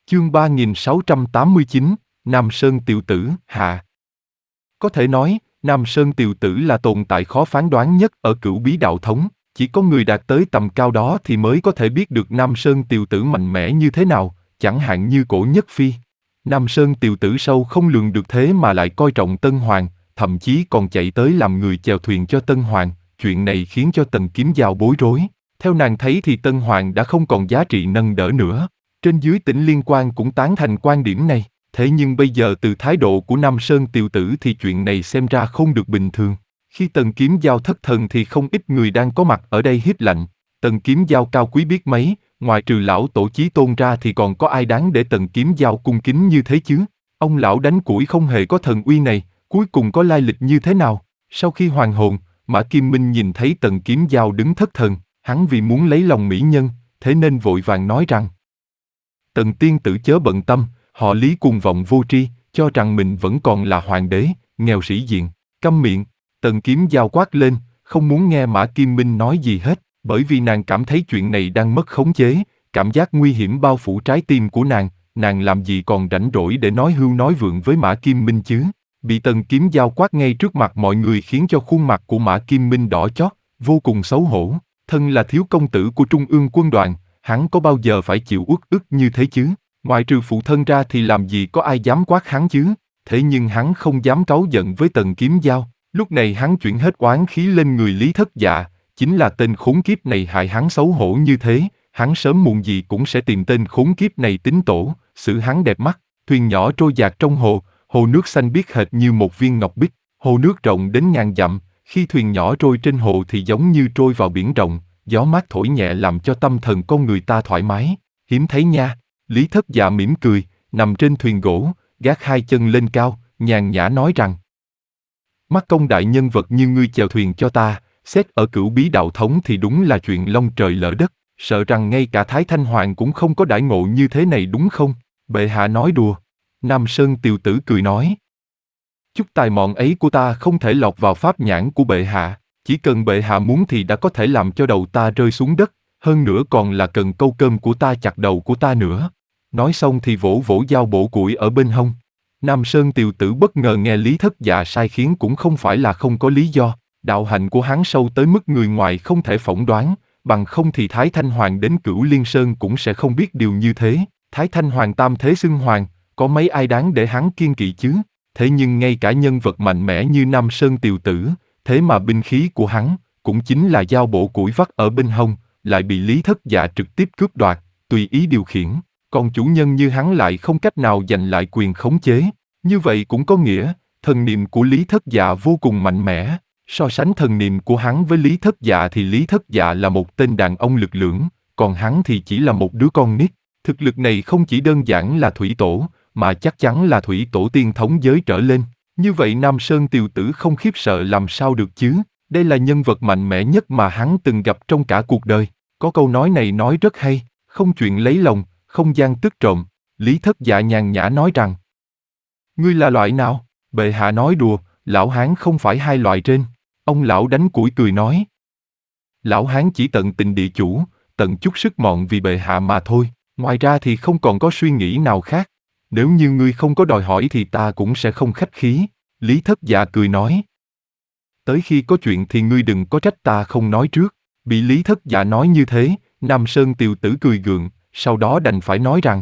Chương 3689, Nam Sơn Tiều Tử, hạ. Có thể nói, Nam Sơn Tiều Tử là tồn tại khó phán đoán nhất ở Cửu Bí Đạo Thống, chỉ có người đạt tới tầm cao đó thì mới có thể biết được Nam Sơn Tiều Tử mạnh mẽ như thế nào, chẳng hạn như Cổ Nhất Phi. Nam Sơn Tiều Tử sâu không lường được thế mà lại coi trọng Tân Hoàng, thậm chí còn chạy tới làm người chèo thuyền cho Tân Hoàng, chuyện này khiến cho Tần Kiếm Giao bối rối. Theo nàng thấy thì Tân Hoàng đã không còn giá trị nâng đỡ nữa. Trên dưới tỉnh Liên Quan cũng tán thành quan điểm này, thế nhưng bây giờ từ thái độ của Nam Sơn Tiều Tử thì chuyện này xem ra không được bình thường. Khi Tần Kiếm Giao thất thần thì không ít người đang có mặt ở đây hít lạnh. Tần Kiếm Giao cao quý biết mấy, ngoài trừ lão tổ chí tôn ra thì còn có ai đáng để Tần Kiếm Giao cung kính như thế chứ? Ông lão đánh củi không hề có thần uy này, cuối cùng có lai lịch như thế nào? Sau khi hoàn hồn, Mã Kim Minh nhìn thấy Tần Kiếm Giao đứng thất thần, hắn vì muốn lấy lòng mỹ nhân, thế nên vội vàng nói rằng: Tần tiên tử chớ bận tâm, họ Lý cuồng vọng vô tri, cho rằng mình vẫn còn là hoàng đế, nghèo sĩ diện. Câm miệng. Tần Kiếm Giao quát lên, không muốn nghe Mã Kim Minh nói gì hết, bởi vì nàng cảm thấy chuyện này đang mất khống chế, cảm giác nguy hiểm bao phủ trái tim của nàng làm gì còn rảnh rỗi để nói hưu nói vượng với Mã Kim Minh chứ. Bị Tần Kiếm Giao quát ngay trước mặt mọi người khiến cho khuôn mặt của Mã Kim Minh đỏ chót, vô cùng xấu hổ. Thân là thiếu công tử của Trung ương quân đoàn, hắn có bao giờ phải chịu uất ức như thế chứ? Ngoài trừ phụ thân ra thì làm gì có ai dám quát hắn chứ? Thế nhưng hắn không dám cáu giận với Tần Kiếm Giao. Lúc này hắn chuyển hết oán khí lên người Lý Thất Dạ, chính là tên khốn kiếp này hại hắn xấu hổ như thế, hắn sớm muộn gì cũng sẽ tìm tên khốn kiếp này tính tổ, xử hắn đẹp mắt. Thuyền nhỏ trôi dạt trong hồ, hồ nước xanh biếc hệt như một viên ngọc bích, hồ nước rộng đến ngàn dặm, khi thuyền nhỏ trôi trên hồ thì giống như trôi vào biển rộng, gió mát thổi nhẹ làm cho tâm thần con người ta thoải mái, hiếm thấy nha. Lý Thất Dạ mỉm cười, nằm trên thuyền gỗ, gác hai chân lên cao, nhàn nhã nói rằng: Mắt công đại nhân vật như ngươi chèo thuyền cho ta, xét ở Cửu Bí Đạo Thống thì đúng là chuyện long trời lỡ đất, sợ rằng ngay cả Thái Thanh Hoàng cũng không có đãi ngộ như thế này đúng không? Bệ hạ nói đùa. Nam Sơn Tiều Tử cười nói: Chút tài mọn ấy của ta không thể lọt vào pháp nhãn của bệ hạ, chỉ cần bệ hạ muốn thì đã có thể làm cho đầu ta rơi xuống đất, hơn nữa còn là cần câu cơm của ta chặt đầu của ta nữa. Nói xong thì vỗ vỗ dao bổ củi ở bên hông. Nam Sơn Tiều Tử bất ngờ nghe Lý Thất Dạ sai khiến cũng không phải là không có lý do, đạo hạnh của hắn sâu tới mức người ngoài không thể phỏng đoán, bằng không thì Thái Thanh Hoàng đến Cửu Liên Sơn cũng sẽ không biết điều như thế. Thái Thanh Hoàng tam thế xưng hoàng, có mấy ai đáng để hắn kiêng kỵ chứ? Thế nhưng ngay cả nhân vật mạnh mẽ như Nam Sơn Tiều Tử, thế mà binh khí của hắn, cũng chính là dao bổ củi vắt ở bên hông, lại bị Lý Thất Dạ trực tiếp cướp đoạt, tùy ý điều khiển. Còn chủ nhân như hắn lại không cách nào giành lại quyền khống chế. Như vậy cũng có nghĩa, thần niệm của Lý Thất Dạ vô cùng mạnh mẽ. So sánh thần niệm của hắn với Lý Thất Dạ thì Lý Thất Dạ là một tên đàn ông lực lưỡng, còn hắn thì chỉ là một đứa con nít. Thực lực này không chỉ đơn giản là thủy tổ, mà chắc chắn là thủy tổ tiên thống giới trở lên. Như vậy Nam Sơn Tiều Tử không khiếp sợ làm sao được chứ? Đây là nhân vật mạnh mẽ nhất mà hắn từng gặp trong cả cuộc đời. Có câu nói này nói rất hay, không chuyện lấy lòng, không gian tức trộm. Lý Thất Dạ nhàn nhã nói rằng: Ngươi là loại nào? Bệ hạ nói đùa, lão hán không phải hai loại trên. Ông lão đánh củi cười nói: Lão hán chỉ tận tình địa chủ, tận chút sức mọn vì bệ hạ mà thôi, ngoài ra thì không còn có suy nghĩ nào khác. Nếu như ngươi không có đòi hỏi thì ta cũng sẽ không khách khí. Lý Thất Dạ cười nói: Tới khi có chuyện thì ngươi đừng có trách ta không nói trước. Bị Lý Thất Dạ nói như thế, Nam Sơn Tiều Tử cười gượng, sau đó đành phải nói rằng: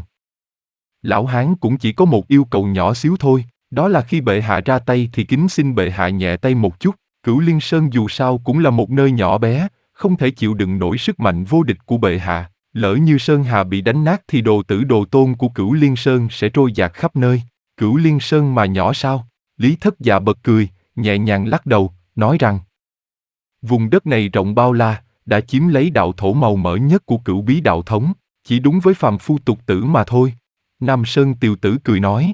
Lão hán cũng chỉ có một yêu cầu nhỏ xíu thôi, đó là khi bệ hạ ra tay thì kính xin bệ hạ nhẹ tay một chút. Cửu Liên Sơn dù sao cũng là một nơi nhỏ bé, không thể chịu đựng nổi sức mạnh vô địch của bệ hạ. Lỡ như Sơn Hà bị đánh nát thì đồ tử đồ tôn của Cửu Liên Sơn sẽ trôi dạt khắp nơi. Cửu Liên Sơn mà nhỏ sao? Lý Thất Dạ bật cười, nhẹ nhàng lắc đầu, nói rằng: Vùng đất này rộng bao la, đã chiếm lấy đạo thổ màu mỡ nhất của Cửu Bí Đạo Thống, chỉ đúng với phàm phu tục tử mà thôi. Nam Sơn Tiều Tử cười nói: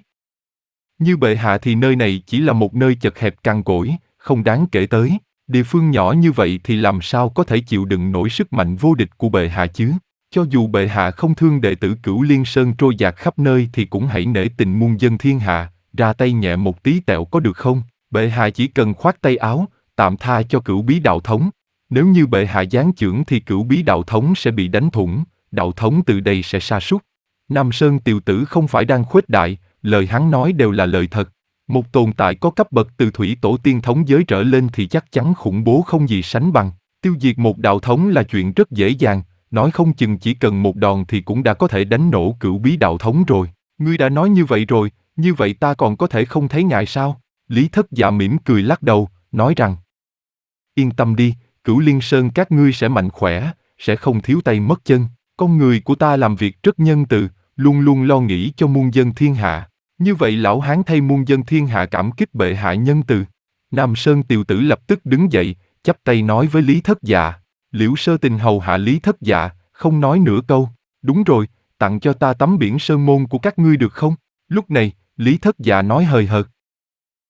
Như bệ hạ thì nơi này chỉ là một nơi chật hẹp cằn cỗi, không đáng kể tới. Địa phương nhỏ như vậy thì làm sao có thể chịu đựng nổi sức mạnh vô địch của bệ hạ chứ? Cho dù bệ hạ không thương đệ tử Cửu Liên Sơn trôi dạt khắp nơi thì cũng hãy nể tình muôn dân thiên hạ, ra tay nhẹ một tí tẹo có được không? Bệ hạ chỉ cần khoát tay áo, tạm tha cho Cửu Bí Đạo Thống. Nếu như bệ hạ giáng chưởng thì Cửu Bí Đạo Thống sẽ bị đánh thủng, đạo thống từ đây sẽ sa sút. Nam Sơn Tiều Tử không phải đang khuếch đại, lời hắn nói đều là lời thật. Một tồn tại có cấp bậc từ thủy tổ tiên thống giới trở lên thì chắc chắn khủng bố không gì sánh bằng. Tiêu diệt một đạo thống là chuyện rất dễ dàng, nói không chừng chỉ cần một đòn thì cũng đã có thể đánh nổ cửu bí đạo thống rồi. Ngươi đã nói như vậy rồi, như vậy ta còn có thể không thấy ngại sao? Lý Thất Dạ mỉm cười lắc đầu, nói rằng: Yên tâm đi, Cửu Liên Sơn các ngươi sẽ mạnh khỏe, sẽ không thiếu tay mất chân. Con người của ta làm việc rất nhân từ, luôn luôn lo nghĩ cho muôn dân thiên hạ. Như vậy lão hán thay muôn dân thiên hạ cảm kích bệ hạ nhân từ. Nam Sơn Tiều Tử lập tức đứng dậy, chắp tay nói với Lý Thất Dạ. Liễu Sơ Tình hầu hạ Lý Thất Dạ, không nói nửa câu. Đúng rồi, tặng cho ta tấm biển sơn môn của các ngươi được không? Lúc này, Lý Thất Dạ nói hời hợt,